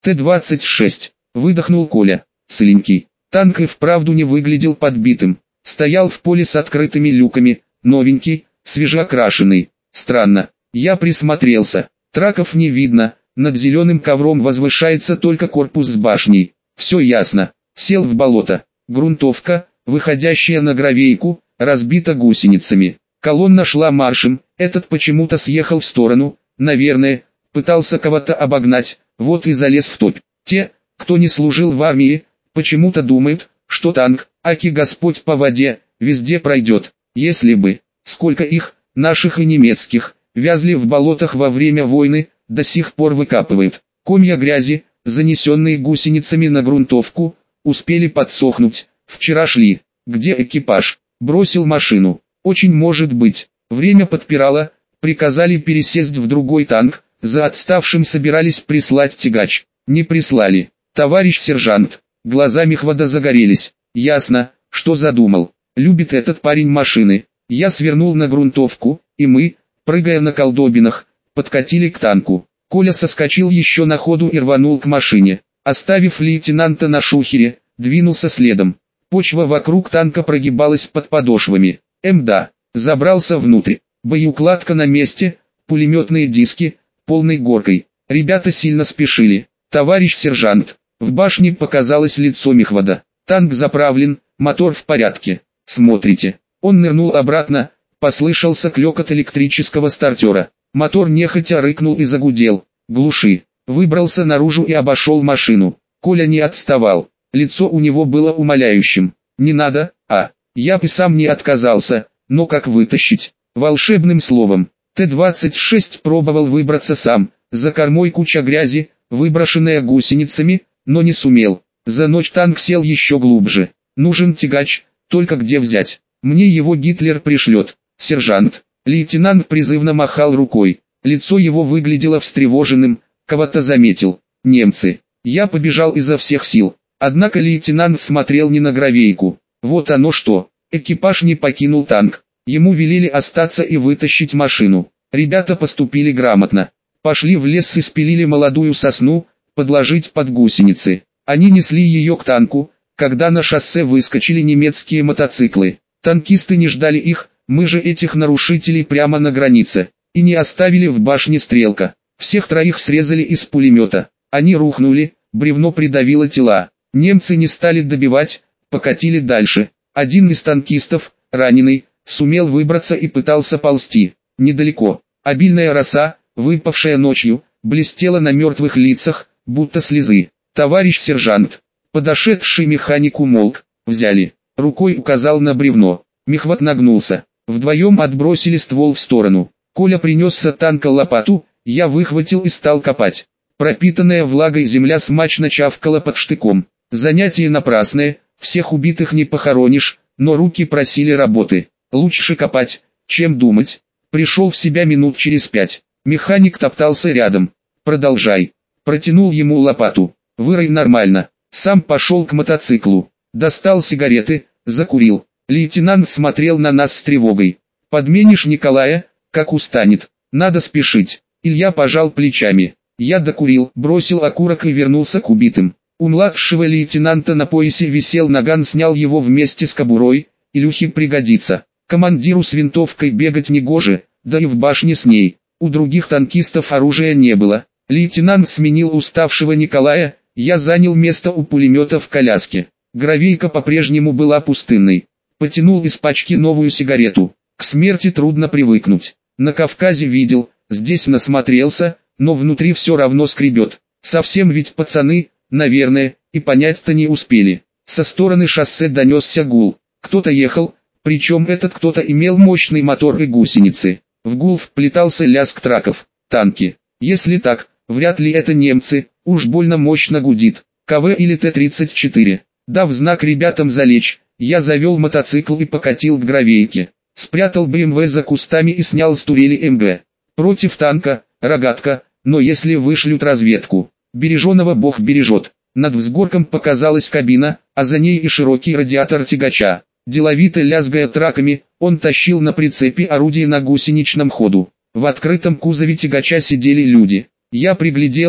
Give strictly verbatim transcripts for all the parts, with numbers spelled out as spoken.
Т двадцать шесть, выдохнул Коля. Целенький. Танк и вправду не выглядел подбитым. Стоял в поле с открытыми люками, новенький, свежеокрашенный. Странно. Я присмотрелся. Траков не видно, над зеленым ковром возвышается только корпус с башней. Все ясно. Сел в болото. Грунтовка, выходящая на гравейку, разбита гусеницами. Колонна шла маршем, этот почему-то съехал в сторону, наверное, пытался кого-то обогнать, вот и залез в топь. Те, кто не служил в армии, почему-то думают, что танк, аки Господь по воде, везде пройдет. Если бы, сколько их, наших и немецких, вязли в болотах во время войны, до сих пор выкапывают. Комья грязи, занесенные гусеницами на грунтовку, успели подсохнуть. Вчера шли. Где экипаж? Бросил машину. Очень может быть. Время подпирало, приказали пересесть в другой танк, за отставшим собирались прислать тягач. Не прислали. Товарищ сержант. Глаза Мехвода загорелись. Ясно, что задумал. Любит этот парень машины. Я свернул на грунтовку, и мы, прыгая на колдобинах, подкатили к танку. Коля соскочил еще на ходу и рванул к машине. Оставив лейтенанта на шухере, двинулся следом. Почва вокруг танка прогибалась под подошвами. МДА. Забрался внутрь. Боеукладка на месте, пулеметные диски, полной горкой. Ребята сильно спешили. Товарищ сержант. В башне показалось лицо Мехвода. Танк заправлен, мотор в порядке. Смотрите. Он нырнул обратно, послышался клёкот электрического стартера. Мотор нехотя рыкнул и загудел. Глуши. Выбрался наружу и обошел машину. Коля не отставал. Лицо у него было умоляющим. Не надо, а... Я бы сам не отказался, но как вытащить? Волшебным словом. Т двадцать шесть пробовал выбраться сам. За кормой куча грязи, выброшенная гусеницами, но не сумел. За ночь танк сел еще глубже. Нужен тягач, только где взять? Мне его Гитлер пришлет. Сержант. Лейтенант призывно махал рукой. Лицо его выглядело встревоженным, кого-то заметил. Немцы. Я побежал изо всех сил. Однако лейтенант смотрел не на гравейку. Вот оно что. Экипаж не покинул танк. Ему велели остаться и вытащить машину. Ребята поступили грамотно. Пошли в лес и спилили молодую сосну, подложить под гусеницы. Они несли ее к танку, когда на шоссе выскочили немецкие мотоциклы. Танкисты не ждали их, мы же этих нарушителей прямо на границе. И не оставили в башне стрелка. Всех троих срезали из пулемета. Они рухнули, бревно придавило тела. Немцы не стали добивать, покатили дальше. Один из танкистов, раненый, сумел выбраться и пытался ползти. Недалеко. Обильная роса, выпавшая ночью, блестела на мертвых лицах, будто слезы. Товарищ сержант. Подошедший механик умолк. Взяли. Рукой указал на бревно. Мехвод нагнулся. Вдвоем отбросили ствол в сторону. Коля принес с танка лопату, я выхватил и стал копать. Пропитанная влагой земля смачно чавкала под штыком. Занятие напрасное, всех убитых не похоронишь, но руки просили работы. Лучше копать, чем думать. Пришел в себя минут через пять. Механик топтался рядом. Продолжай. Протянул ему лопату. Вырой нормально. Сам пошел к мотоциклу. Достал сигареты, закурил. Лейтенант смотрел на нас с тревогой. Подменишь Николая, как устанет. Надо спешить. Илья пожал плечами. Я докурил, бросил окурок и вернулся к убитым. У младшего лейтенанта на поясе висел наган, снял его вместе с кобурой. Илюхе пригодится. Командиру с винтовкой бегать негоже, да и в башне с ней. У других танкистов оружия не было. Лейтенант сменил уставшего Николая, я занял место у пулемета в коляске. Гравейка по-прежнему была пустынной. Потянул из пачки новую сигарету. К смерти трудно привыкнуть. На Кавказе видел, здесь насмотрелся, но внутри все равно скребет. Совсем ведь пацаны, наверное, и понять-то не успели. Со стороны шоссе донесся гул. Кто-то ехал, причем этот кто-то имел мощный мотор и гусеницы. В гул вплетался лязг траков. Танки. Если так, вряд ли это немцы, уж больно мощно гудит. КВ или Т тридцать четыре. Дав знак ребятам залечь, я завел мотоцикл и покатил к гравейке. Спрятал БМВ за кустами и снял с турели МГ. Против танка, рогатка, но если вышлют разведку, береженого Бог бережет. Над взгорком показалась кабина, а за ней и широкий радиатор тягача. Деловито лязгая траками, он тащил на прицепе орудие на гусеничном ходу. В открытом кузове тягача сидели люди. Я пригляделся,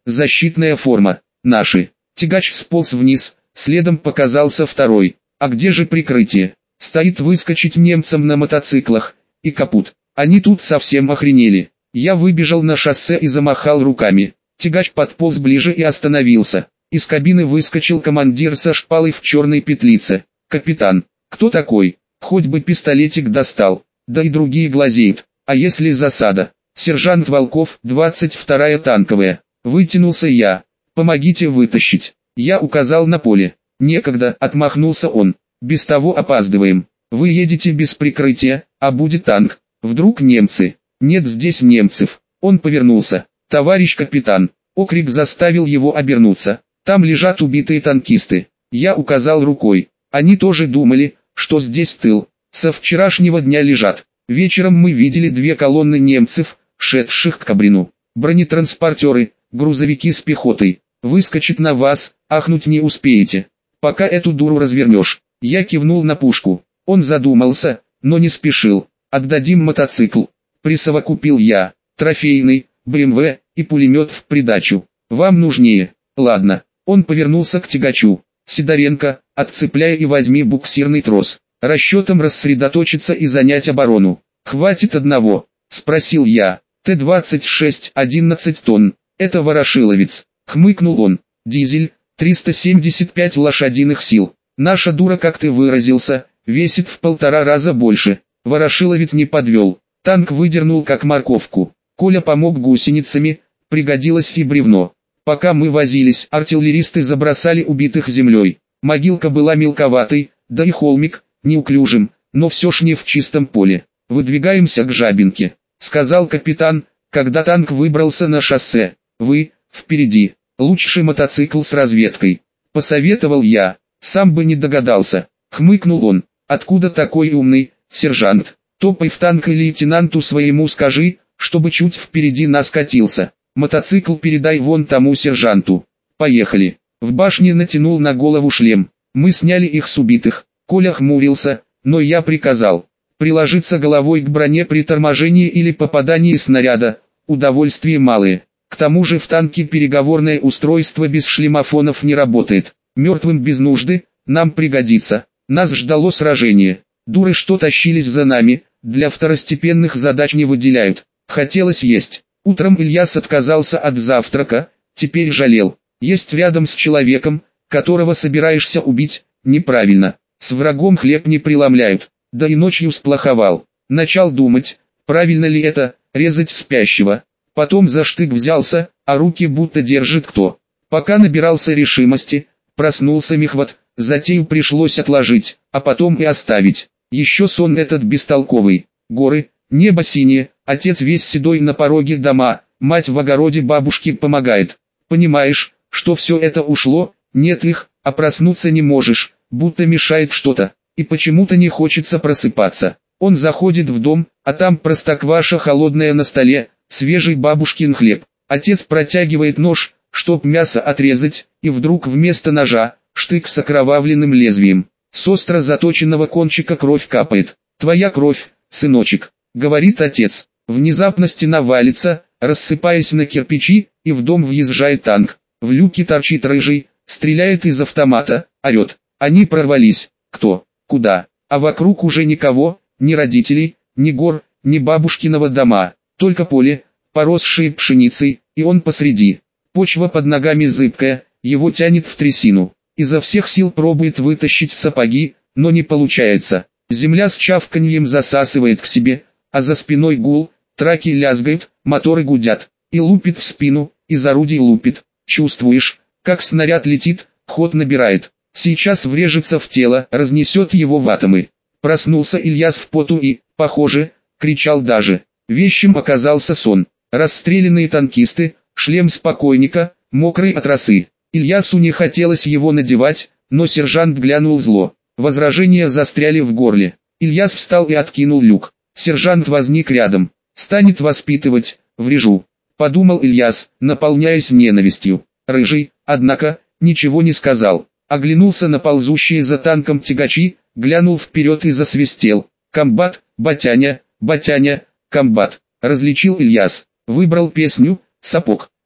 защитная форма. Наши. Тягач сполз вниз, следом показался второй. А где же прикрытие? Стоит выскочить немцам на мотоциклах. И капут. Они тут совсем охренели. Я выбежал на шоссе и замахал руками. Тягач подполз ближе и остановился. Из кабины выскочил командир со шпалой в черной петлице. «Капитан, кто такой? Хоть бы пистолетик достал». Да и другие глазеют. А если засада? Сержант Волков, двадцать вторая танковая. Вытянулся я. Помогите вытащить. Я указал на поле. Некогда, отмахнулся он. Без того опаздываем. Вы едете без прикрытия, а будет танк. Вдруг немцы? Нет здесь немцев. Он повернулся. Товарищ капитан. Окрик заставил его обернуться. Там лежат убитые танкисты. Я указал рукой. Они тоже думали, что здесь тыл. Со вчерашнего дня лежат. Вечером мы видели две колонны немцев, шедших к Кабрину. Бронетранспортеры, грузовики с пехотой. Выскочит на вас, ахнуть не успеете. Пока эту дуру развернешь. Я кивнул на пушку. Он задумался, но не спешил. Отдадим мотоцикл. Присовокупил я. Трофейный, бэ эм вэ и пулемет в придачу. Вам нужнее. Ладно. Он повернулся к тягачу. Сидоренко, отцепляй и возьми буксирный трос. Расчетом рассредоточиться и занять оборону. «Хватит одного?» – спросил я. Т двадцать шесть, одиннадцать тонн. Это ворошиловец. Хмыкнул он. Дизель, триста семьдесят пять лошадиных сил. Наша дура, как ты выразился, весит в полтора раза больше. Ворошиловец не подвел. Танк выдернул как морковку. Коля помог гусеницами, пригодилось и бревно. Пока мы возились, артиллеристы забросали убитых землей. Могилка была мелковатой, да и холмик неуклюжим, но все ж не в чистом поле. «Выдвигаемся к Жабинке», — сказал капитан, когда танк выбрался на шоссе. «Вы, впереди, лучший мотоцикл с разведкой», — посоветовал я. Сам бы не догадался. Хмыкнул он. «Откуда такой умный, сержант? Топай в танк и лейтенанту своему скажи, чтобы чуть впереди нас катился. Мотоцикл передай вон тому сержанту. Поехали». В башне натянул на голову шлем. Мы сняли их с убитых. Коля хмурился, но я приказал. Приложиться головой к броне при торможении или попадании снаряда. Удовольствие малое. К тому же в танке переговорное устройство без шлемофонов не работает. Мертвым без нужды, нам пригодится. Нас ждало сражение. Дуры, что тащились за нами, для второстепенных задач не выделяют. Хотелось есть. Утром Ильяс отказался от завтрака, теперь жалел. Есть рядом с человеком, которого собираешься убить, неправильно. С врагом хлеб не преломляют. Да и ночью сплоховал. Начал думать, правильно ли это, резать спящего. Потом за штык взялся, а руки будто держит кто. Пока набирался решимости, проснулся Мехват, затею пришлось отложить, а потом и оставить. Еще сон этот бестолковый. Горы, небо синее, отец весь седой на пороге дома, мать в огороде бабушке помогает. Понимаешь, что все это ушло, нет их, а проснуться не можешь. Будто мешает что-то, и почему-то не хочется просыпаться. Он заходит в дом, а там простокваша холодная на столе, свежий бабушкин хлеб. Отец протягивает нож, чтоб мясо отрезать, и вдруг вместо ножа, штык с окровавленным лезвием. С остро заточенного кончика кровь капает. «Твоя кровь, сыночек», — говорит отец. Внезапно стена валится, рассыпаясь на кирпичи, и в дом въезжает танк. В люке торчит рыжий, стреляет из автомата, орет. Они прорвались. Кто? Куда? А вокруг уже никого, ни родителей, ни гор, ни бабушкиного дома. Только поле, поросшее пшеницей, и он посреди. Почва под ногами зыбкая, его тянет в трясину. Изо всех сил пробует вытащить сапоги, но не получается. Земля с чавканьем засасывает к себе, а за спиной гул, траки лязгают, моторы гудят. И лупит в спину, из орудий лупит. Чувствуешь, как снаряд летит, ход набирает. Сейчас врежется в тело, разнесет его в атомы. Проснулся Ильяс в поту и, похоже, кричал даже. Вещим оказался сон. Расстрелянные танкисты, шлем с покойника, мокрый от росы. Ильясу не хотелось его надевать, но сержант глянул зло. Возражения застряли в горле. Ильяс встал и откинул люк. Сержант возник рядом. «Станет воспитывать, врежу», — подумал Ильяс, наполняясь ненавистью. Рыжий, однако, ничего не сказал. Оглянулся на ползущие за танком тягачи, глянул вперед и засвистел. «Комбат, батяня, батяня, комбат», — различил Ильяс. Выбрал песню «Сапог».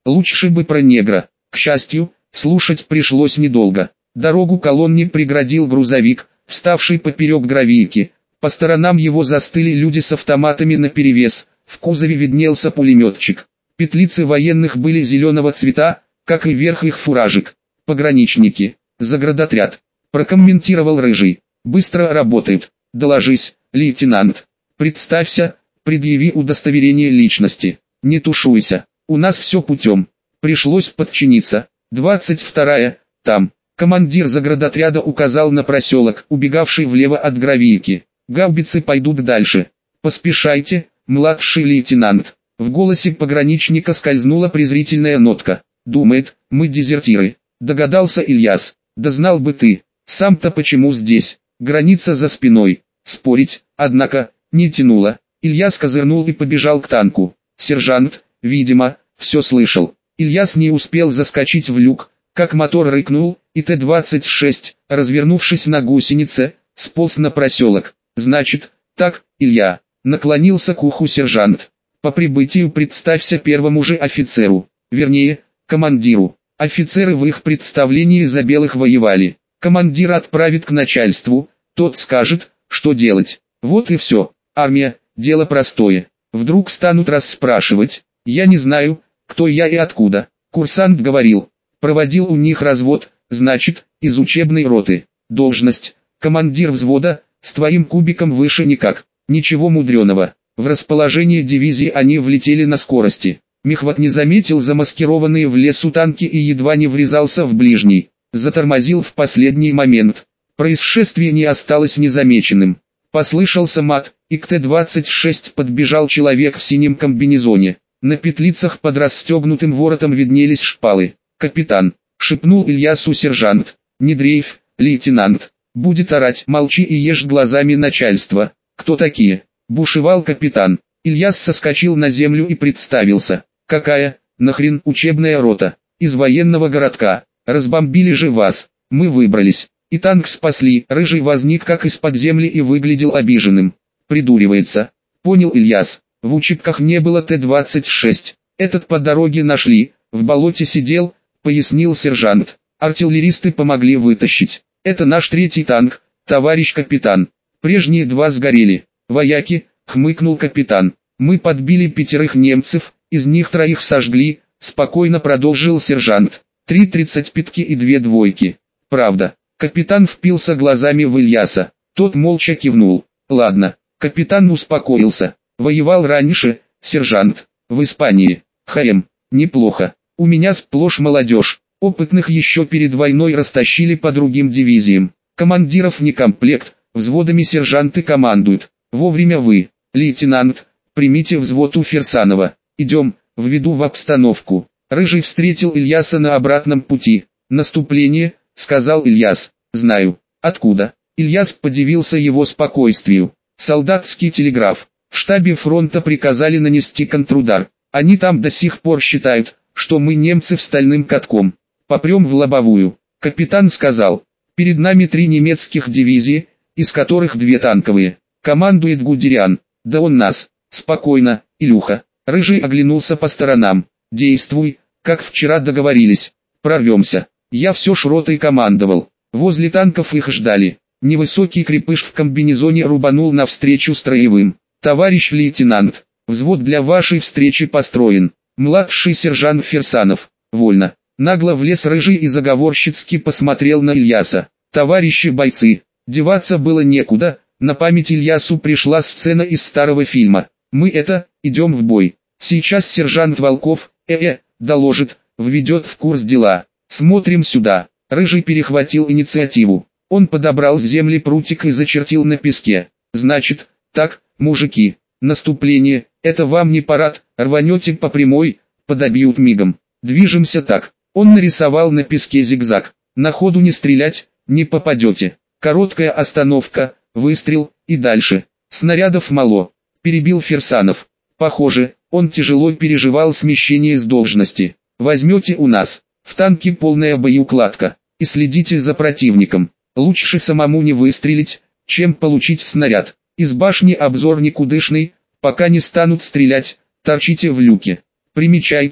Лучше бы про негра. К счастью, слушать пришлось недолго. Дорогу колонне преградил грузовик, вставший поперек гравийки. По сторонам его застыли люди с автоматами наперевес, в кузове виднелся пулеметчик. Петлицы военных были зеленого цвета, как и верх их фуражек. «Пограничники, заградотряд», — прокомментировал Рыжий. «Быстро работают. Доложись, лейтенант. Представься, предъяви удостоверение личности. Не тушуйся, у нас все путем». Пришлось подчиниться. «Двадцать вторая, там». Командир заградотряда указал на проселок, убегавший влево от гравийки. «Гаубицы пойдут дальше. Поспешайте, младший лейтенант». В голосе пограничника скользнула презрительная нотка. «Думает, мы дезертиры», — догадался Ильяс. «Да знал бы ты, сам-то почему здесь?» Граница за спиной. Спорить, однако, не тянуло. Ильяс козырнул и побежал к танку. Сержант, видимо, все слышал. Ильяс не успел заскочить в люк, как мотор рыкнул, и Т двадцать шесть, развернувшись на гусенице, сполз на проселок. «Значит, так, Илья», — наклонился к уху сержант. «По прибытию представься первому же офицеру, вернее, командиру. Офицеры в их представлении за белых воевали. Командир отправит к начальству, тот скажет, что делать. Вот и все. Армия, дело простое. Вдруг станут расспрашивать, я не знаю, кто я и откуда». Курсант говорил, проводил у них развод, значит, из учебной роты. Должность, командир взвода, с твоим кубиком выше никак. Ничего мудреного. В расположение дивизии они влетели на скорости. Мехват не заметил замаскированные в лесу танки и едва не врезался в ближний. Затормозил в последний момент. Происшествие не осталось незамеченным. Послышался мат, и к Т двадцать шесть подбежал человек в синем комбинезоне. На петлицах под расстегнутым воротом виднелись шпалы. «Капитан», — шепнул Ильясу сержант. «Не дрейф, лейтенант. Будет орать, молчи и ешь глазами начальства». «Кто такие?» — бушевал капитан. Ильяс соскочил на землю и представился. «Какая, нахрен, учебная рота? Из военного городка. Разбомбили же вас. Мы выбрались. И танк спасли». Рыжий возник как из-под земли и выглядел обиженным. «Придуривается», — понял Ильяс. «В учебках не было Т двадцать шесть. Этот по дороге нашли, в болоте сидел», — пояснил сержант. «Артиллеристы помогли вытащить. Это наш третий танк, товарищ капитан. Прежние два сгорели». «Вояки», — хмыкнул капитан. «Мы подбили пятерых немцев, из них троих сожгли», — спокойно продолжил сержант. «Три тридцать пятки и две двойки». «Правда». Капитан впился глазами в Ильяса. Тот молча кивнул. «Ладно». Капитан успокоился. «Воевал раньше, сержант. В Испании. ХМ. Неплохо. У меня сплошь молодежь. Опытных еще перед войной растащили по другим дивизиям. Командиров не комплект, взводами сержанты командуют. Вовремя вы, лейтенант, примите взвод у Фирсанова. Идем, введу в обстановку». Рыжий встретил Ильяса на обратном пути. «Наступление», — сказал Ильяс. «Знаю». «Откуда?» Ильяс подивился его спокойствию. «Солдатский телеграф. В штабе фронта приказали нанести контрудар. Они там до сих пор считают, что мы немцы в стальным катком. Попрем в лобовую». Капитан сказал. «Перед нами три немецких дивизии, из которых две танковые. Командует Гудериан. Да он нас». «Спокойно, Илюха». Рыжий оглянулся по сторонам. «Действуй, как вчера договорились. Прорвемся». Я все ж ротой командовал. Возле танков их ждали. Невысокий крепыш в комбинезоне рубанул навстречу строевым. «Товарищ лейтенант, взвод для вашей встречи построен. Младший сержант Фирсанов». «Вольно». Нагло влез Рыжий и заговорщицки посмотрел на Ильяса. «Товарищи бойцы». Деваться было некуда, на память Ильясу пришла сцена из старого фильма. «Мы это, идем в бой. Сейчас сержант Волков, э-э, доложит, введет в курс дела. Смотрим сюда». Рыжий перехватил инициативу. Он подобрал с земли прутик и зачертил на песке. «Значит, так, мужики, наступление, это вам не парад, рванете по прямой, подобьют мигом. Движемся так». Он нарисовал на песке зигзаг. «На ходу не стрелять, не попадете. Короткая остановка, выстрел, и дальше. Снарядов мало», — перебил Фирсанов. Похоже, он тяжело переживал смещение с должности. «Возьмете у нас, в танке полная боеукладка, и следите за противником. Лучше самому не выстрелить, чем получить снаряд. Из башни обзор никудышный, пока не станут стрелять, торчите в люке. Примечайте,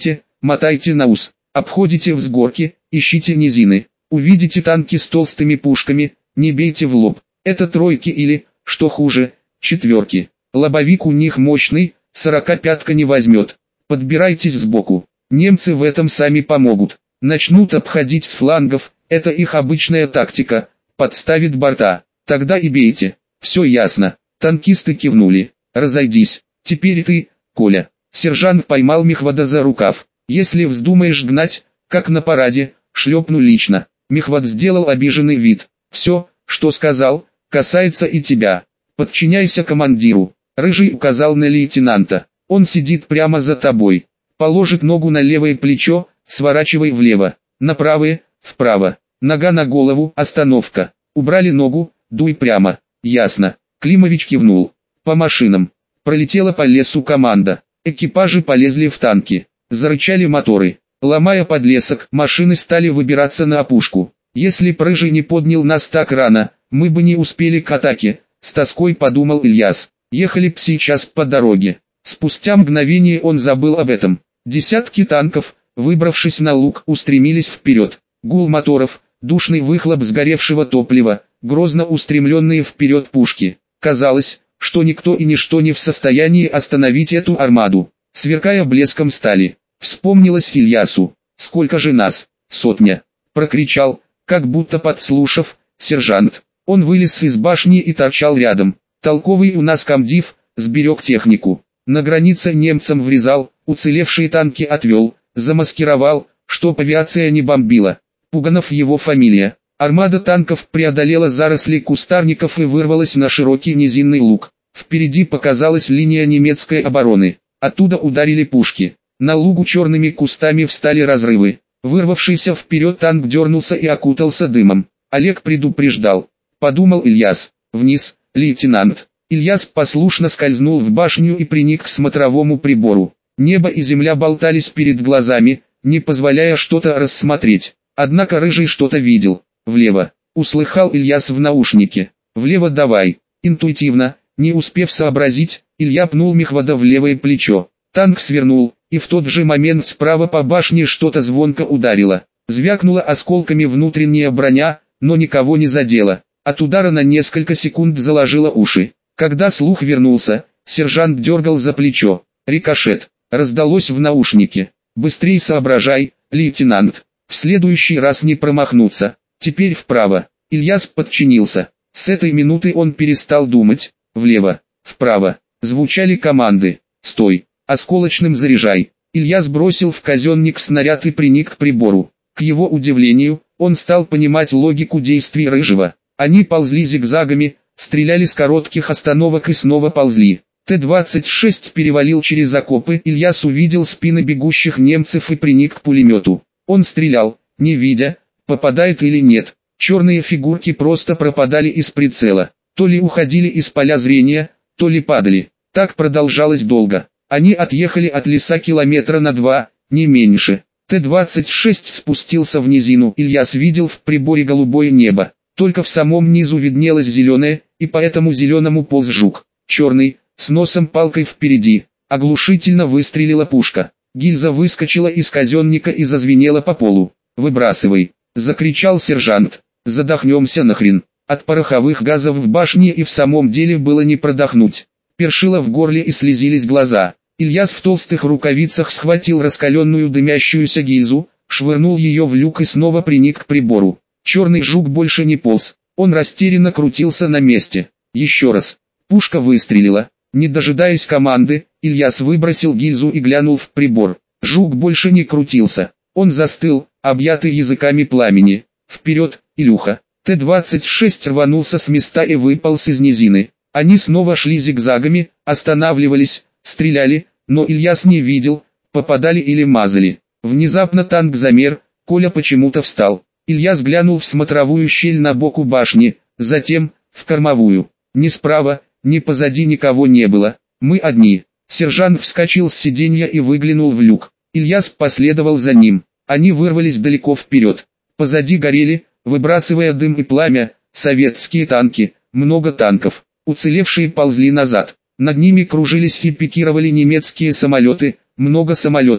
мотайте на ус, обходите взгорки, ищите низины. Увидите танки с толстыми пушками, не бейте в лоб. Это тройки или, что хуже, четверки. Лобовик у них мощный, сорокопятка не возьмет. Подбирайтесь сбоку. Немцы в этом сами помогут. Начнут обходить с флангов, это их обычная тактика. Подставит борта, тогда и бейте. Все ясно. Танкисты кивнули. Разойдись. Теперь ты, Коля. Сержант поймал Мехвада за рукав. Если вздумаешь гнать, как на параде, шлепну лично. Мехвад сделал обиженный вид. Все, что сказал, касается и тебя. Подчиняйся командиру. Рыжий указал на лейтенанта. Он сидит прямо за тобой. Положит ногу на левое плечо, сворачивай влево. На правое, вправо. Нога на голову, остановка. Убрали ногу, дуй прямо. Ясно. Климович кивнул. По машинам. Пролетела по лесу команда. Экипажи полезли в танки. Зарычали моторы. Ломая подлесок, машины стали выбираться на опушку. Если б Рыжий не поднял нас так рано, мы бы не успели к атаке, с тоской подумал Ильяс. Ехали б сейчас по дороге. Спустя мгновение он забыл об этом. Десятки танков, выбравшись на луг, устремились вперед. Гул моторов, душный выхлоп сгоревшего топлива, грозно устремленные вперед пушки. Казалось, что никто и ничто не в состоянии остановить эту армаду. Сверкая блеском стали, вспомнилось Ильясу. «Сколько же нас? Сотня!» — прокричал, как будто подслушав, сержант. Он вылез из башни и торчал рядом. «Толковый у нас комдив, сберег технику. На границе немцам врезал, уцелевшие танки отвел, замаскировал, чтоб авиация не бомбила. Пуганов его фамилия». Армада танков преодолела заросли кустарников и вырвалась на широкий низинный луг. Впереди показалась линия немецкой обороны. Оттуда ударили пушки. На лугу черными кустами встали разрывы. Вырвавшийся вперед танк дернулся и окутался дымом. Олег предупреждал. Подумал Ильяс. Вниз, лейтенант. Ильяс послушно скользнул в башню и приник к смотровому прибору. Небо и земля болтались перед глазами, не позволяя что-то рассмотреть. Однако Рыжий что-то видел. Влево. Услыхал Ильяс в наушнике. Влево давай. Интуитивно, не успев сообразить, Илья пнул Мехвада в левое плечо. Танк свернул, и в тот же момент справа по башне что-то звонко ударило. Звякнула осколками внутренняя броня, но никого не задела. От удара на несколько секунд заложило уши. Когда слух вернулся, сержант дергал за плечо. Рикошет. Раздалось в наушнике. «Быстрей соображай, лейтенант. В следующий раз не промахнуться. Теперь вправо». Ильяс подчинился. С этой минуты он перестал думать. Влево, вправо. Звучали команды. «Стой! Осколочным заряжай!» Илья сбросил в казенник снаряд и приник к прибору. К его удивлению, он стал понимать логику действий Рыжего. Они ползли зигзагами, стреляли с коротких остановок и снова ползли. Т двадцать шесть перевалил через окопы, Ильяс увидел спины бегущих немцев и приник к пулемету. Он стрелял, не видя, попадает или нет. Черные фигурки просто пропадали из прицела. То ли уходили из поля зрения, то ли падали. Так продолжалось долго. Они отъехали от леса километра на два, не меньше. Т двадцать шесть спустился в низину. Ильяс видел в приборе голубое небо. Только в самом низу виднелось зеленое, и по этому зеленому полз жук. Черный, с носом палкой впереди. Оглушительно выстрелила пушка. Гильза выскочила из казенника и зазвенела по полу. «Выбрасывай!» — закричал сержант. «Задохнемся нахрен!» От пороховых газов в башне и в самом деле было не продохнуть. Першило в горле и слезились глаза. Ильяс в толстых рукавицах схватил раскаленную дымящуюся гильзу, швырнул ее в люк и снова приник к прибору. Черный жук больше не полз. Он растерянно крутился на месте. Еще раз. Пушка выстрелила. Не дожидаясь команды, Ильяс выбросил гильзу и глянул в прибор. Жук больше не крутился. Он застыл, объятый языками пламени. «Вперед, Илюха!» Т двадцать шесть рванулся с места и выполз из низины. Они снова шли зигзагами, останавливались, стреляли, но Ильяс не видел, попадали или мазали. Внезапно танк замер, Коля почему-то встал. Ильяс глянул в смотровую щель на боку башни, затем, в кормовую. Ни справа, ни позади никого не было. «Мы одни». Сержант вскочил с сиденья и выглянул в люк. Ильяс последовал за ним. Они вырвались далеко вперед. Позади горели, выбрасывая дым и пламя, советские танки, много танков. Уцелевшие ползли назад. Над ними кружились и пикировали немецкие самолеты, много самолетов.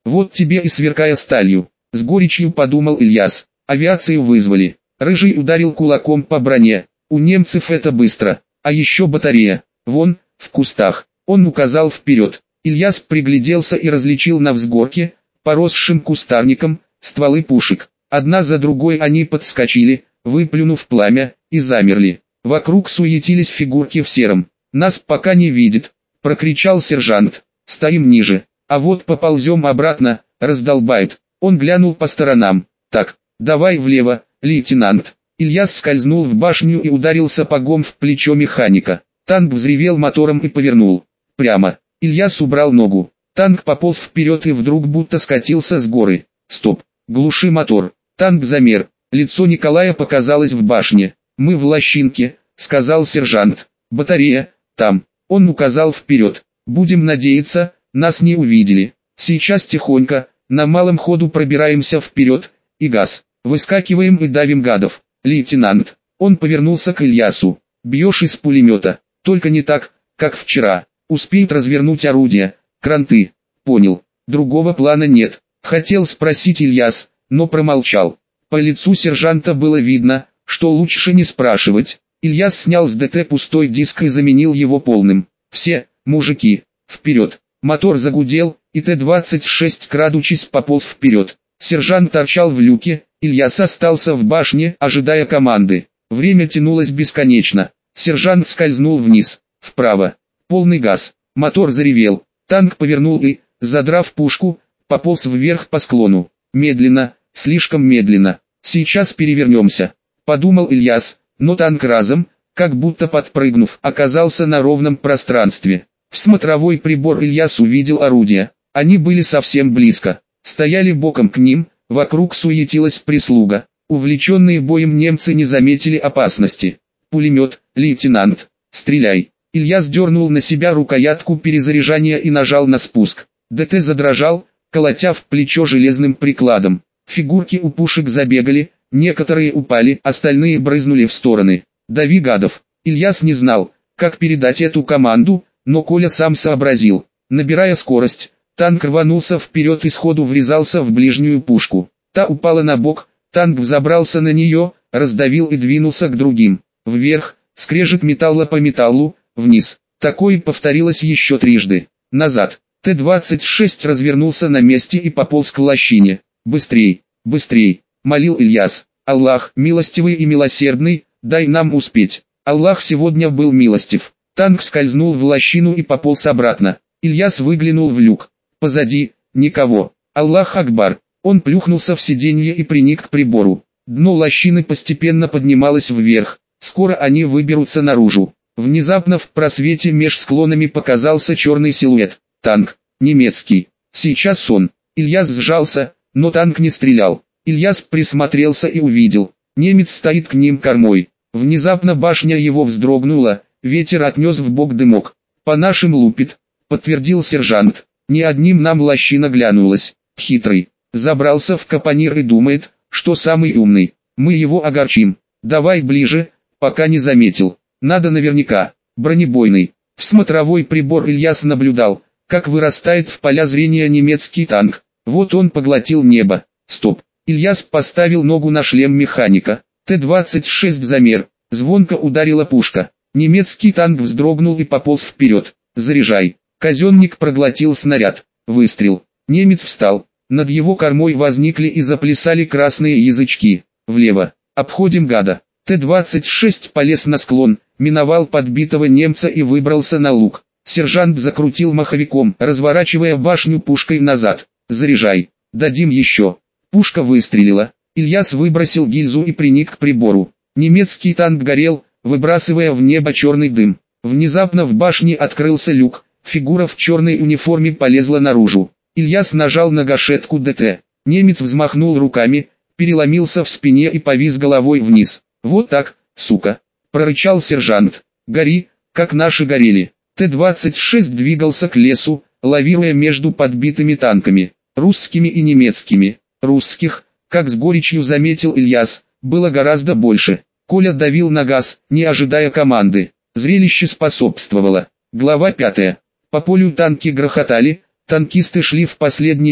Вот тебе и сверкая сталью. С горечью подумал Ильяс. Авиацию вызвали. Рыжий ударил кулаком по броне. У немцев это быстро. А еще батарея. Вон, в кустах. Он указал вперед. Ильяс пригляделся и различил на взгорке, поросшим кустарником, стволы пушек. Одна за другой они подскочили, выплюнув пламя, и замерли. Вокруг суетились фигурки в сером. «Нас пока не видит», — прокричал сержант. «Стоим ниже, а вот поползем обратно, раздолбают». Он глянул по сторонам. «Так, давай влево, лейтенант». Ильяс скользнул в башню и ударил сапогом в плечо механика. Танк взревел мотором и повернул. Прямо. Ильяс убрал ногу. Танк пополз вперед и вдруг будто скатился с горы. «Стоп! Глуши мотор!» Танк замер. Лицо Николая показалось в башне. «Мы в лощинке», — сказал сержант. «Батарея, там». Он указал вперед. «Будем надеяться, нас не увидели. Сейчас тихонько, на малом ходу пробираемся вперед, и газ. Выскакиваем и давим гадов. Лейтенант». Он повернулся к Ильясу. «Бьешь из пулемета, только не так, как вчера. Успеют развернуть орудие, кранты». «Понял. Другого плана нет». Хотел спросить Ильяс, но промолчал. По лицу сержанта было видно, что лучше не спрашивать. Ильяс снял с ДТ пустой диск и заменил его полным. «Все, мужики, вперед!» Мотор загудел, и Т двадцать шесть, крадучись, пополз вперед. Сержант торчал в люке, Ильяс остался в башне, ожидая команды. Время тянулось бесконечно. Сержант скользнул вниз, вправо. Полный газ. Мотор заревел. Танк повернул и, задрав пушку, пополз вверх по склону. Медленно, слишком медленно. «Сейчас перевернемся», — подумал Ильяс, но танк разом, как будто подпрыгнув, оказался на ровном пространстве. В смотровой прибор Ильяс увидел орудия. Они были совсем близко. Стояли боком к ним, вокруг суетилась прислуга. Увлеченные боем немцы не заметили опасности. «Пулемет, лейтенант, стреляй». Ильяс дернул на себя рукоятку перезаряжания и нажал на спуск. ДТ задрожал, колотя в плечо железным прикладом. Фигурки у пушек забегали, некоторые упали, остальные брызнули в стороны. «Дави гадов». Ильяс не знал, как передать эту команду, но Коля сам сообразил. Набирая скорость, танк рванулся вперед и сходу врезался в ближнюю пушку. Та упала на бок, танк взобрался на нее, раздавил и двинулся к другим. Вверх, скрежет металла по металлу, вниз. Такое повторилось еще трижды. Назад. Т двадцать шесть развернулся на месте и пополз к лощине. «Быстрей, быстрей», — молил Ильяс. «Аллах, милостивый и милосердный, дай нам успеть». Аллах сегодня был милостив. Танк скользнул в лощину и пополз обратно. Ильяс выглянул в люк. Позади, никого. Аллах Акбар. Он плюхнулся в сиденье и приник к прибору. Дно лощины постепенно поднималось вверх. Скоро они выберутся наружу. Внезапно в просвете меж склонами показался черный силуэт. Танк. Немецкий. Сейчас он. Ильяс сжался, но танк не стрелял. Ильяс присмотрелся и увидел. Немец стоит к ним кормой. Внезапно башня его вздрогнула, ветер отнес в бок дымок. «По нашим лупит», — подтвердил сержант. «Не одним нам лощина глянулась. Хитрый. Забрался в капонир и думает, что самый умный. Мы его огорчим. Давай ближе, пока не заметил. Надо наверняка. Бронебойный». В смотровой прибор Ильяс наблюдал, как вырастает в поля зрения немецкий танк. Вот он поглотил небо. Стоп. Ильяс поставил ногу на шлем механика. Т двадцать шесть замер. Звонко ударила пушка. Немецкий танк вздрогнул и пополз вперед. «Заряжай». Казенник проглотил снаряд. Выстрел. Немец встал. Над его кормой возникли и заплясали красные язычки. Влево. Обходим гада. Т двадцать шесть полез на склон, миновал подбитого немца и выбрался на луг. Сержант закрутил маховиком, разворачивая башню пушкой назад. «Заряжай. Дадим еще». Пушка выстрелила. Ильяс выбросил гильзу и приник к прибору. Немецкий танк горел, выбрасывая в небо черный дым. Внезапно в башне открылся люк, фигура в черной униформе полезла наружу. Ильяс нажал на гашетку ДТ. Немец взмахнул руками, переломился в спине и повис головой вниз. «Вот так, сука!» – прорычал сержант. «Гори, как наши горели». Т двадцать шесть двигался к лесу, лавируя между подбитыми танками, русскими и немецкими. Русских, как с горечью заметил Ильяс, было гораздо больше. Коля давил на газ, не ожидая команды. Зрелище способствовало. Глава пятая. По полю танки грохотали, танкисты шли в последний бой,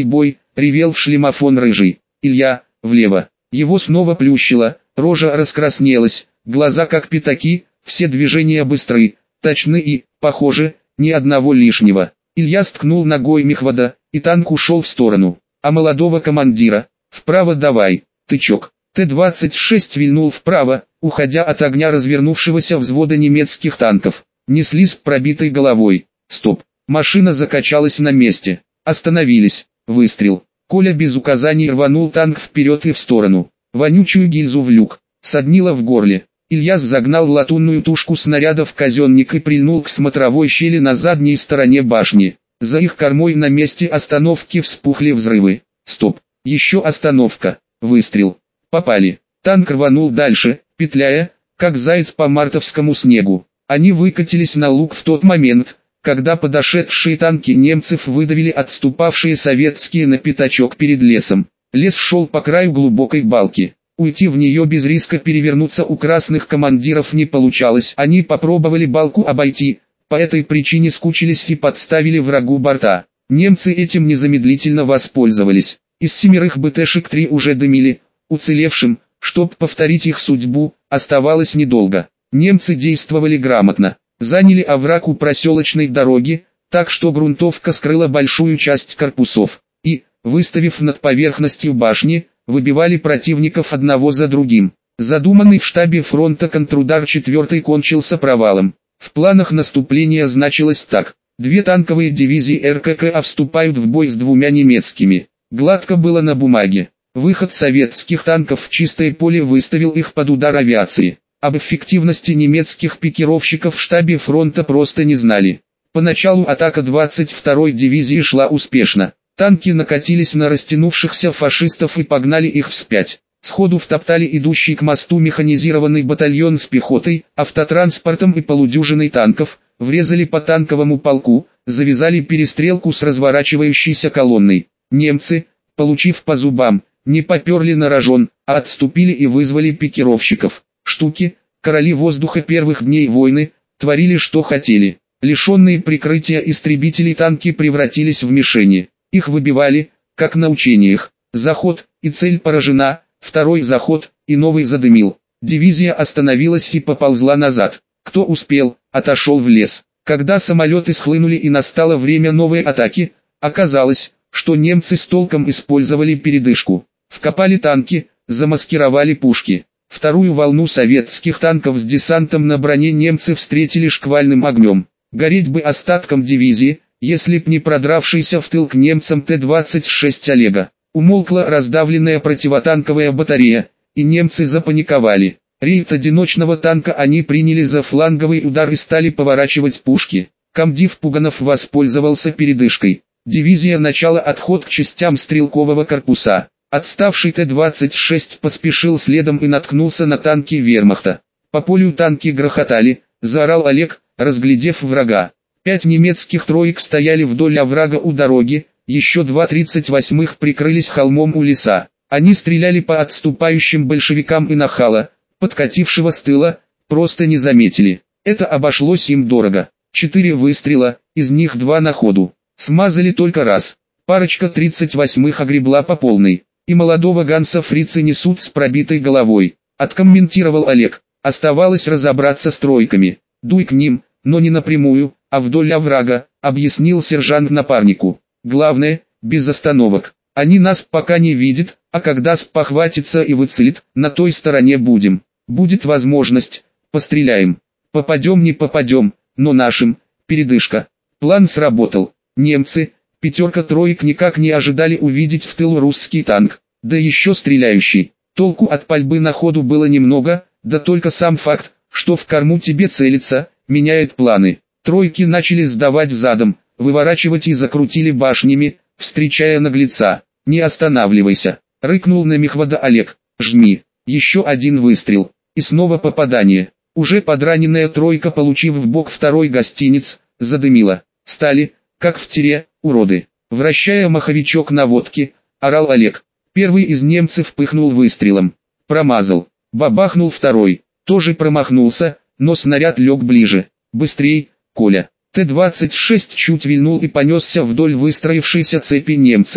ревел в шлемофон рыжий. Илья, влево. Его снова плющило, рожа раскраснелась, глаза как пятаки, все движения быстры, точны и, похоже, ни одного лишнего. Илья сткнул ногой мехвода, и танк ушел в сторону. А молодого командира, вправо давай, тычок. Т двадцать шесть вильнул вправо, уходя от огня развернувшегося взвода немецких танков. Несли с пробитой головой. Стоп. Машина закачалась на месте. Остановились. Выстрел. Коля без указаний рванул танк вперед и в сторону. Вонючую гильзу в люк. Соднило в горле. Илья загнал латунную тушку снаряда в казенник и прильнул к смотровой щели на задней стороне башни. За их кормой на месте остановки вспухли взрывы. Стоп. Еще остановка. Выстрел. Попали. Танк рванул дальше, петляя, как заяц по мартовскому снегу. Они выкатились на луг в тот момент, когда подошедшие танки немцев выдавили отступавшие советские на пятачок перед лесом. Лес шел по краю глубокой балки. Уйти в нее без риска перевернуться у красных командиров не получалось. Они попробовали балку обойти, по этой причине скучились и подставили врагу борта. Немцы этим незамедлительно воспользовались. Из семерых БТшек три уже дымили. Уцелевшим, чтоб повторить их судьбу, оставалось недолго. Немцы действовали грамотно. Заняли овраг у проселочной дороги, так что грунтовка скрыла большую часть корпусов. И, выставив над поверхностью башни, выбивали противников одного за другим. Задуманный в штабе фронта контрудар четвёртый кончился провалом. В планах наступления значилось так. Две танковые дивизии РККА вступают в бой с двумя немецкими. Гладко было на бумаге. Выход советских танков в чистое поле выставил их под удар авиации. Об эффективности немецких пикировщиков в штабе фронта просто не знали. Поначалу атака двадцать второй дивизии шла успешно. Танки накатились на растянувшихся фашистов и погнали их вспять. Сходу втоптали идущий к мосту механизированный батальон с пехотой, автотранспортом и полудюжиной танков, врезали по танковому полку, завязали перестрелку с разворачивающейся колонной. Немцы, получив по зубам, не поперли на рожон, а отступили и вызвали пикировщиков. Штуки, короли воздуха первых дней войны, творили что хотели. Лишенные прикрытия истребителей танки превратились в мишени. Их выбивали, как на учениях. Заход, и цель поражена, второй заход, и новый задымил. Дивизия остановилась и поползла назад. Кто успел, отошел в лес. Когда самолеты схлынули и настало время новой атаки, оказалось, что немцы с толком использовали передышку. Вкопали танки, замаскировали пушки. Вторую волну советских танков с десантом на броне немцы встретили шквальным огнем. Гореть бы остатком дивизии, если б не продравшийся в тыл к немцам Т двадцать шесть Олега. Умолкла раздавленная противотанковая батарея, и немцы запаниковали. Рейд одиночного танка они приняли за фланговый удар и стали поворачивать пушки. Комдив Пуганов воспользовался передышкой. Дивизия начала отход к частям стрелкового корпуса. Отставший Т двадцать шесть поспешил следом и наткнулся на танки вермахта. По полю танки грохотали, заорал Олег, разглядев врага. Пять немецких троек стояли вдоль оврага у дороги, еще два тридцать восьмых прикрылись холмом у леса. Они стреляли по отступающим большевикам и нахала, подкатившего с тыла, просто не заметили. Это обошлось им дорого. Четыре выстрела, из них два на ходу. Смазали только раз. Парочка тридцать восьмых огребла по полной. И молодого Ганса фрицы несут с пробитой головой. Откомментировал Олег. Оставалось разобраться с тройками. Дуй к ним, но не напрямую, а вдоль оврага, объяснил сержант напарнику. Главное, без остановок. Они нас пока не видят, а когда спохватится и выцелит, на той стороне будем. Будет возможность, постреляем. Попадем не попадем, но нашим, передышка. План сработал. Немцы, пятерка троек никак не ожидали увидеть в тыл русский танк, да еще стреляющий. Толку от пальбы на ходу было немного, да только сам факт, что в корму тебе целится, меняет планы. Тройки начали сдавать задом, выворачивать и закрутили башнями, встречая наглеца. «Не останавливайся», — рыкнул на мехвода Олег. «Жми». Еще один выстрел. И снова попадание. Уже подраненная тройка, получив в бок второй гостиниц, задымила. Стали, как в тире, уроды. Вращая маховичок наводки, орал Олег. Первый из немцев пыхнул выстрелом. Промазал. Бабахнул второй. Тоже промахнулся, но снаряд лег ближе. Быстрей, Коля. Т двадцать шесть чуть вильнул и понесся вдоль выстроившейся цепи немцев.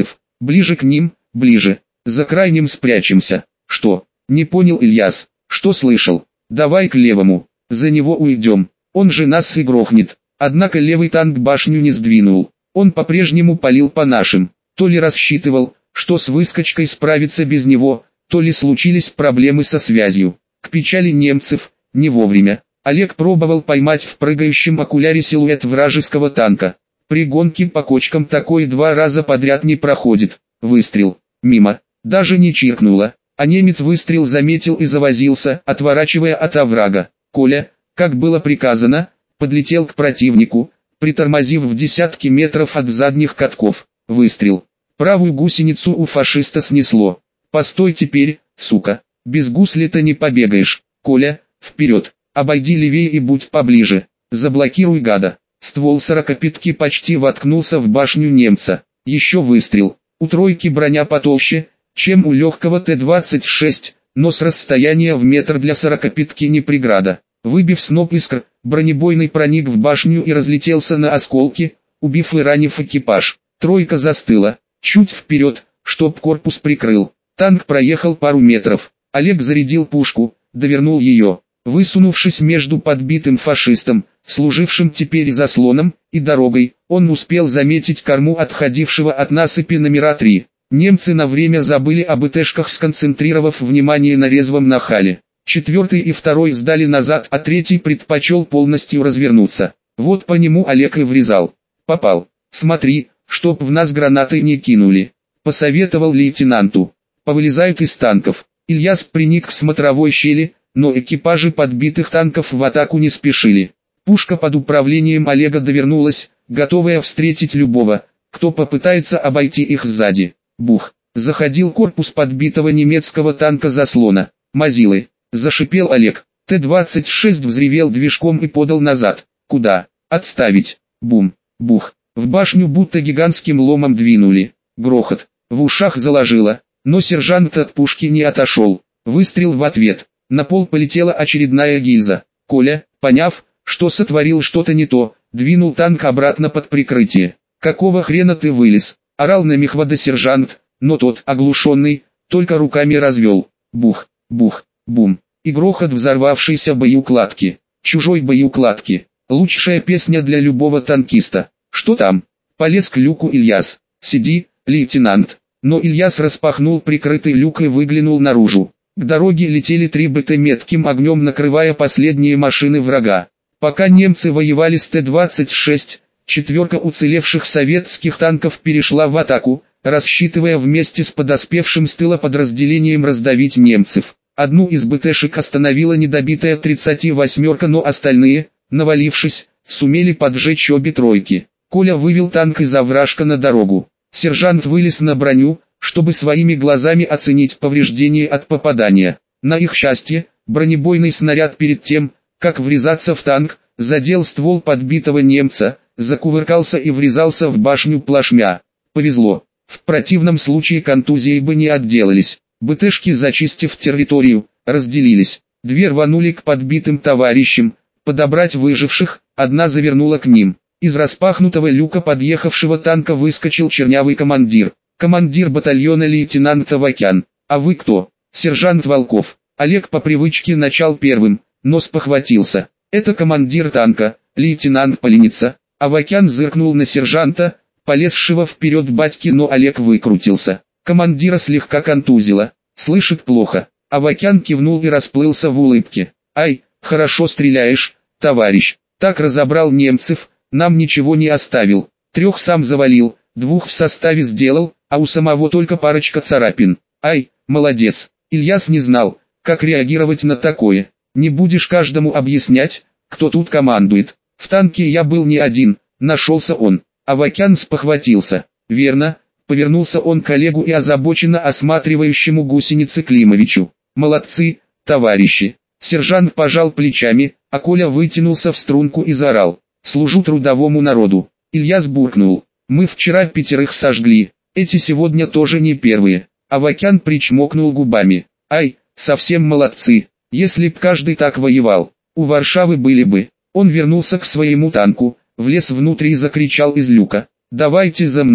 Ближе к ним, ближе. За крайним спрячемся. Что? Не понял Ильяс. Что слышал? Давай к левому. За него уйдем. Он же нас и грохнет. Однако левый танк башню не сдвинул. Он по-прежнему палил по нашим. То ли рассчитывал, что с выскочкой справиться без него, то ли случились проблемы со связью. К печали немцев, не вовремя. Олег пробовал поймать в прыгающем окуляре силуэт вражеского танка. При гонке по кочкам такой два раза подряд не проходит. Выстрел. Мимо. Даже не чиркнуло. А немец выстрел заметил и завозился, отворачивая от оврага. Коля, как было приказано, подлетел к противнику, притормозив в десятки метров от задних катков. Выстрел. Правую гусеницу у фашиста снесло. «Постой теперь, сука, без гусли-то не побегаешь. Коля, вперед, обойди левее и будь поближе, заблокируй гада». Ствол сорокопятки почти воткнулся в башню немца. Еще выстрел. У тройки броня потолще, чем у легкого Т двадцать шесть, но с расстояния в метр для сорокопятки не преграда. Выбив сноп искр, бронебойный проник в башню и разлетелся на осколки, убив и ранив экипаж. Тройка застыла, чуть вперед, чтоб корпус прикрыл. Танк проехал пару метров. Олег зарядил пушку, довернул ее. Высунувшись между подбитым фашистом, служившим теперь заслоном, и дорогой, он успел заметить корму отходившего от насыпи номера три. Немцы на время забыли об ИТшках, сконцентрировав внимание на резвом нахале. Четвертый и второй сдали назад, а третий предпочел полностью развернуться. Вот по нему Олег и врезал. Попал. «Смотри, чтоб в нас гранаты не кинули», — посоветовал лейтенанту. Повылезают из танков. Ильяс приник к смотровой щели, но экипажи подбитых танков в атаку не спешили. Пушка под управлением Олега довернулась, готовая встретить любого, кто попытается обойти их сзади. Бух! Заходил корпус подбитого немецкого танка заслона. «Мазилы!» — зашипел Олег. Т двадцать шесть взревел движком и подал назад. «Куда? Отставить!» Бум! Бух! В башню будто гигантским ломом двинули. Грохот. В ушах заложило, но сержант от пушки не отошел. Выстрел в ответ. На пол полетела очередная гильза. Коля, поняв, что сотворил что-то не то, двинул танк обратно под прикрытие. «Какого хрена ты вылез?» — орал на мехвода сержант, но тот, оглушенный, только руками развел. Бух, бух, бум. И грохот взорвавшейся боеукладки. Чужой боеукладки. Лучшая песня для любого танкиста. «Что там?» — полез к люку Ильяс. «Сиди, лейтенант». Но Ильяс распахнул прикрытый люк и выглянул наружу. К дороге летели три БТ метким огнем, накрывая последние машины врага. Пока немцы воевали с Т двадцать шесть, четверка уцелевших советских танков перешла в атаку, рассчитывая вместе с подоспевшим с тыла подразделением раздавить немцев. Одну из БТшек остановила недобитая тридцать восьмерка, но остальные, навалившись, сумели поджечь обе тройки. Коля вывел танк из овражка на дорогу. Сержант вылез на броню, чтобы своими глазами оценить повреждения от попадания. На их счастье, бронебойный снаряд перед тем, как врезаться в танк, задел ствол подбитого немца, закувыркался и врезался в башню плашмя. Повезло. В противном случае контузией бы не отделались. БТшки, зачистив территорию, разделились. Две рванули к подбитым товарищам, подобрать выживших, одна завернула к ним. Из распахнутого люка подъехавшего танка выскочил чернявый командир. Командир батальона лейтенант Авакян. «А вы кто?» «Сержант Волков». Олег по привычке начал первым, но спохватился. «Это командир танка, лейтенант Поленица». Авакян зыркнул на сержанта, полезшего вперед батьки, но Олег выкрутился. Командира слегка контузило. «Слышит плохо». Авакян кивнул и расплылся в улыбке. «Ай, хорошо стреляешь, товарищ. Так разобрал немцев, нам ничего не оставил. Трех сам завалил, двух в составе сделал, а у самого только парочка царапин. Ай, молодец». Ильяс не знал, как реагировать на такое. «Не будешь каждому объяснять, кто тут командует. В танке я был не один», — нашелся он. Авакян спохватился. «Верно», — повернулся он к Олегу и озабоченно осматривающему гусеницы Климовичу. «Молодцы, товарищи». Сержант пожал плечами, а Коля вытянулся в струнку и заорал. «Служу трудовому народу». Ильяс буркнул. «Мы вчера пятерых сожгли, эти сегодня тоже не первые». Авакян причмокнул губами. «Ай, совсем молодцы, если б каждый так воевал, у Варшавы были бы». Он вернулся к своему танку, влез внутрь и закричал из люка. «Давайте за мной».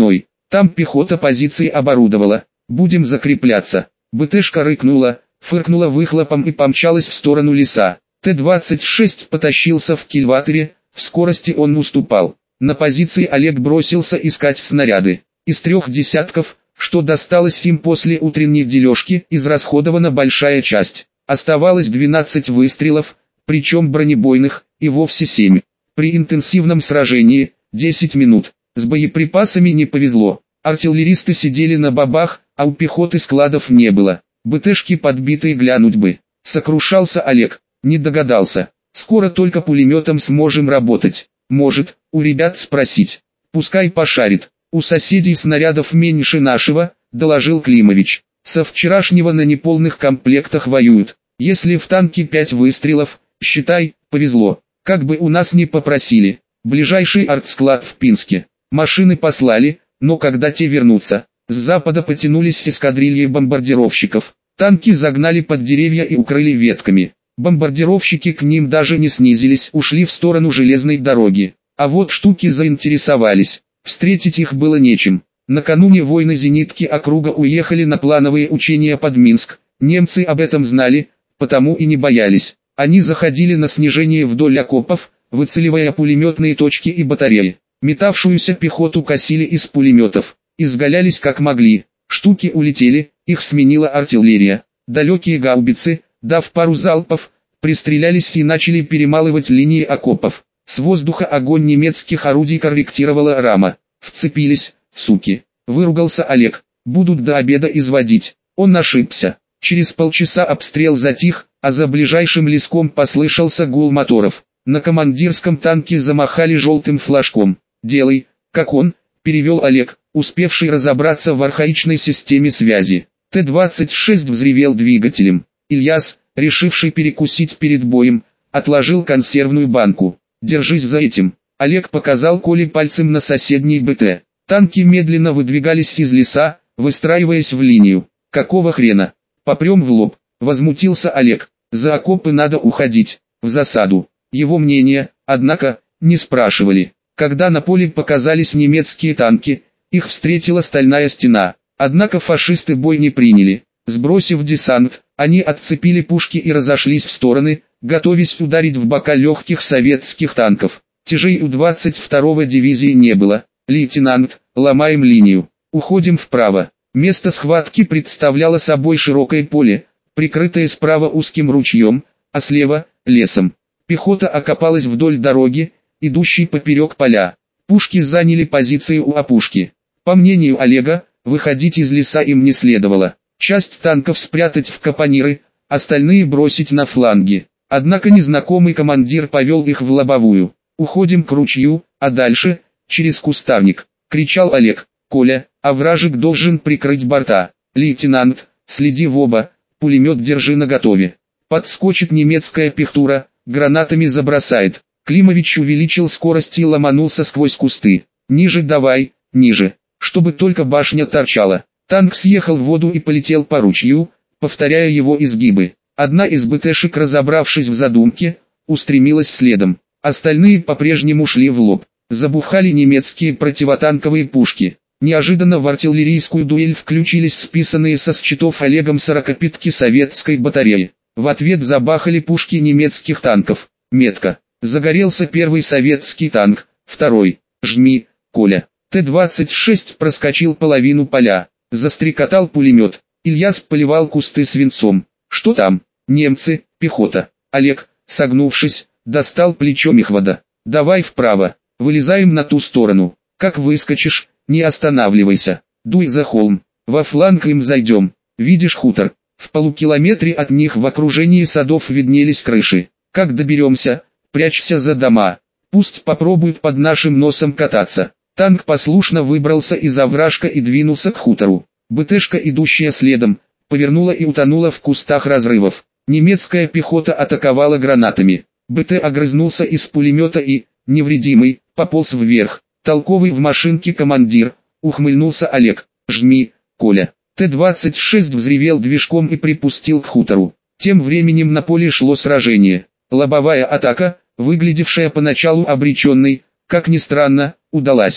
Там пехота позиции оборудовала. Будем закрепляться. БТшка рыкнула, фыркнула выхлопом и помчалась в сторону леса. Т двадцать шесть потащился в кильваторе, в скорости он уступал. На позиции Олег бросился искать снаряды. Из трех десятков, что досталось им после утренней дележки, израсходована большая часть. Оставалось двенадцать выстрелов, причем бронебойных, и вовсе семь. При интенсивном сражении, десять минут. С боеприпасами не повезло. Артиллеристы сидели на бабах, а у пехоты складов не было. БТшки подбитые глянуть бы. Сокрушался Олег. Не догадался. Скоро только пулеметом сможем работать. Может, у ребят спросить. Пускай пошарит. У соседей снарядов меньше нашего, доложил Климович. Со вчерашнего на неполных комплектах воюют. Если в танке пять выстрелов, считай, повезло. Как бы у нас не попросили. Ближайший артсклад в Пинске. Машины послали, но когда те вернутся, с запада потянулись эскадрильи бомбардировщиков. Танки загнали под деревья и укрыли ветками. Бомбардировщики к ним даже не снизились, ушли в сторону железной дороги. А вот штуки заинтересовались. Встретить их было нечем. Накануне войны зенитки округа уехали на плановые учения под Минск. Немцы об этом знали, потому и не боялись. Они заходили на снижение вдоль окопов, выцеливая пулеметные точки и батареи. Метавшуюся пехоту косили из пулеметов. Изгалялись как могли. Штуки улетели, их сменила артиллерия. Далекие гаубицы, дав пару залпов, пристрелялись и начали перемалывать линии окопов. С воздуха огонь немецких орудий корректировала рама. Вцепились, суки. Выругался Олег. Будут до обеда изводить. Он ошибся. Через полчаса обстрел затих, а за ближайшим леском послышался гул моторов. На командирском танке замахали желтым флажком. «Делай, как он», — перевел Олег, успевший разобраться в архаичной системе связи. Т двадцать шесть взревел двигателем. Ильяс, решивший перекусить перед боем, отложил консервную банку. «Держись за этим», — Олег показал Коле пальцем на соседний БТ. Танки медленно выдвигались из леса, выстраиваясь в линию. «Какого хрена? Попрем в лоб», — возмутился Олег. «За окопы надо уходить, в засаду». Его мнение, однако, не спрашивали. Когда на поле показались немецкие танки, их встретила стальная стена. Однако фашисты бой не приняли. Сбросив десант, они отцепили пушки и разошлись в стороны, готовясь ударить в бока легких советских танков. Тяжей у двадцать второй дивизии не было. «Лейтенант, ломаем линию. Уходим вправо». Место схватки представляло собой широкое поле, прикрытое справа узким ручьем, а слева – лесом. Пехота окопалась вдоль дороги, идущей поперек поля. Пушки заняли позиции у опушки. По мнению Олега, выходить из леса им не следовало. Часть танков спрятать в капониры, остальные бросить на фланги. Однако незнакомый командир повел их в лобовую. «Уходим к ручью, а дальше, через кустарник», — кричал Олег. «Коля, овражек должен прикрыть борта. Лейтенант, следи в оба, пулемет держи наготове. Подскочит немецкая пехтура, гранатами забросает». Климович увеличил скорость и ломанулся сквозь кусты. «Ниже давай, ниже, чтобы только башня торчала». Танк съехал в воду и полетел по ручью, повторяя его изгибы. Одна из БТшек, разобравшись в задумке, устремилась следом. Остальные по-прежнему шли в лоб. Забухали немецкие противотанковые пушки. Неожиданно в артиллерийскую дуэль включились списанные со счетов Олегом сорокопятки советской батареи. В ответ забахали пушки немецких танков. Метко. Загорелся первый советский танк, второй. «Жми, Коля». Т двадцать шесть проскочил половину поля. Застрекотал пулемет. Ильяс поливал кусты свинцом. «Что там?» «Немцы, пехота». Олег, согнувшись, достал плечо мехвода. «Давай вправо. Вылезаем на ту сторону. Как выскочишь, не останавливайся. Дуй за холм. Во фланг им зайдем. Видишь хутор?» В полукилометре от них в окружении садов виднелись крыши. «Как доберемся? Прячься за дома. Пусть попробуют под нашим носом кататься». Танк послушно выбрался из овражка и двинулся к хутору. БТшка, идущая следом, повернула и утонула в кустах разрывов. Немецкая пехота атаковала гранатами. БТ огрызнулся из пулемета и, невредимый, пополз вверх. Толковый в машинке командир, ухмыльнулся Олег. «Жми, Коля». Т двадцать шесть взревел движком и припустил к хутору. Тем временем на поле шло сражение. Лобовая атака, выглядевшая поначалу обреченной, как ни странно, удалась.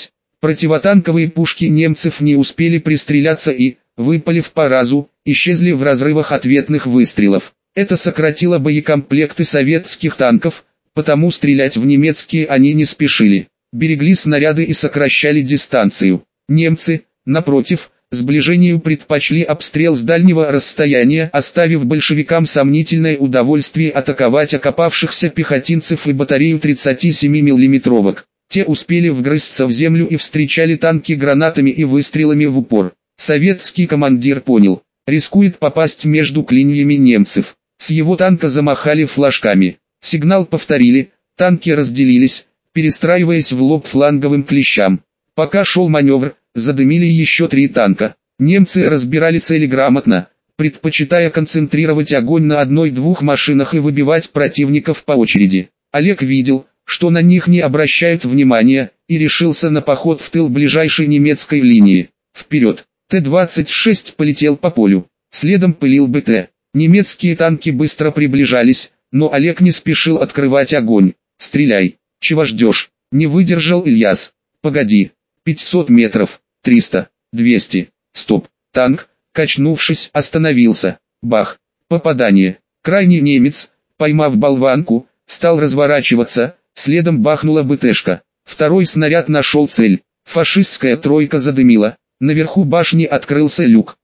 Противотанковые пушки немцев не успели пристреляться и, выпалив по разу, исчезли в разрывах ответных выстрелов. Это сократило боекомплекты советских танков, потому стрелять в немецкие они не спешили. Берегли снаряды и сокращали дистанцию. Немцы, напротив, сближению предпочли обстрел с дальнего расстояния, оставив большевикам сомнительное удовольствие атаковать окопавшихся пехотинцев и батарею тридцатисемимиллиметровок. Те успели вгрызться в землю и встречали танки гранатами и выстрелами в упор. Советский командир понял, рискует попасть между клиньями немцев. С его танка замахали флажками. Сигнал повторили, танки разделились, перестраиваясь в лоб фланговым клещам. Пока шел маневр, задымили еще три танка. Немцы разбирали цели грамотно, предпочитая концентрировать огонь на одной-двух машинах и выбивать противников по очереди. Олег видел, что на них не обращают внимания, и решился на поход в тыл ближайшей немецкой линии. Вперед! Т двадцать шесть полетел по полю. Следом пылил БТ. Немецкие танки быстро приближались, но Олег не спешил открывать огонь. «Стреляй! Чего ждешь?» — не выдержал Ильяс. «Погоди! пятьсот метров, триста, двести, стоп!» Танк, качнувшись, остановился. Бах! Попадание! Крайний немец, поймав болванку, стал разворачиваться, следом бахнула БТшка. Второй снаряд нашел цель. Фашистская тройка задымила. Наверху башни открылся люк.